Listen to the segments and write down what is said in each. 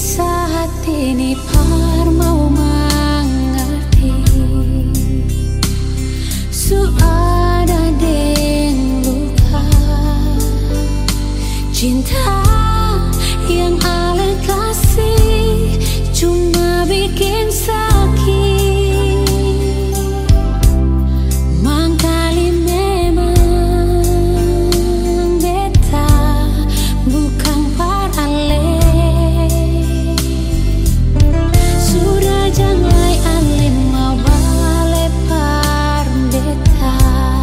saat ini par mau mengerti suada deng luka cinta yang ale kasih cuma bikin sakit. Mangkali memang beta bukan parale. Sudah jangan ale mau bale par beta.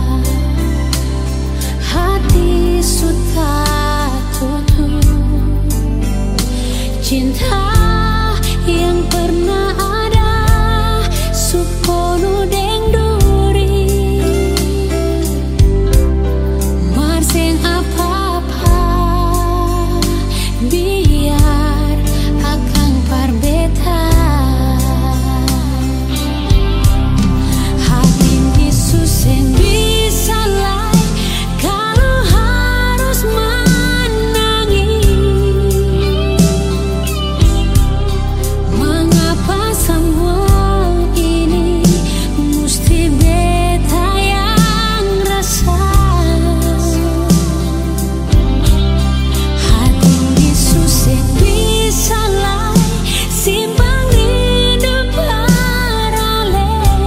Hati sudah tutup. Cinta yang pernah ada supono deng duri marseng apa-apa biar akang parbeta hati Yesus yang bisa lai kalau harus menangis. Mengapa semua ini mesti beta yang rasa? Hati Yesus yang bisa lai simpang rindu parale.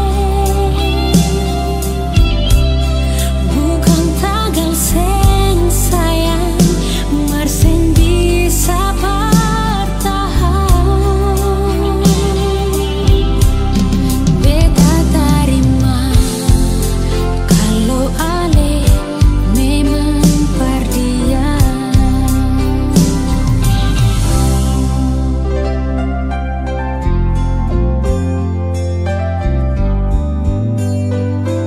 Bukan tagal seng sayang marseng bisa bertahan. Beta terima kalau ale memang perdiam.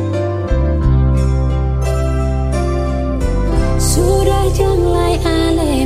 Sudah jangan ale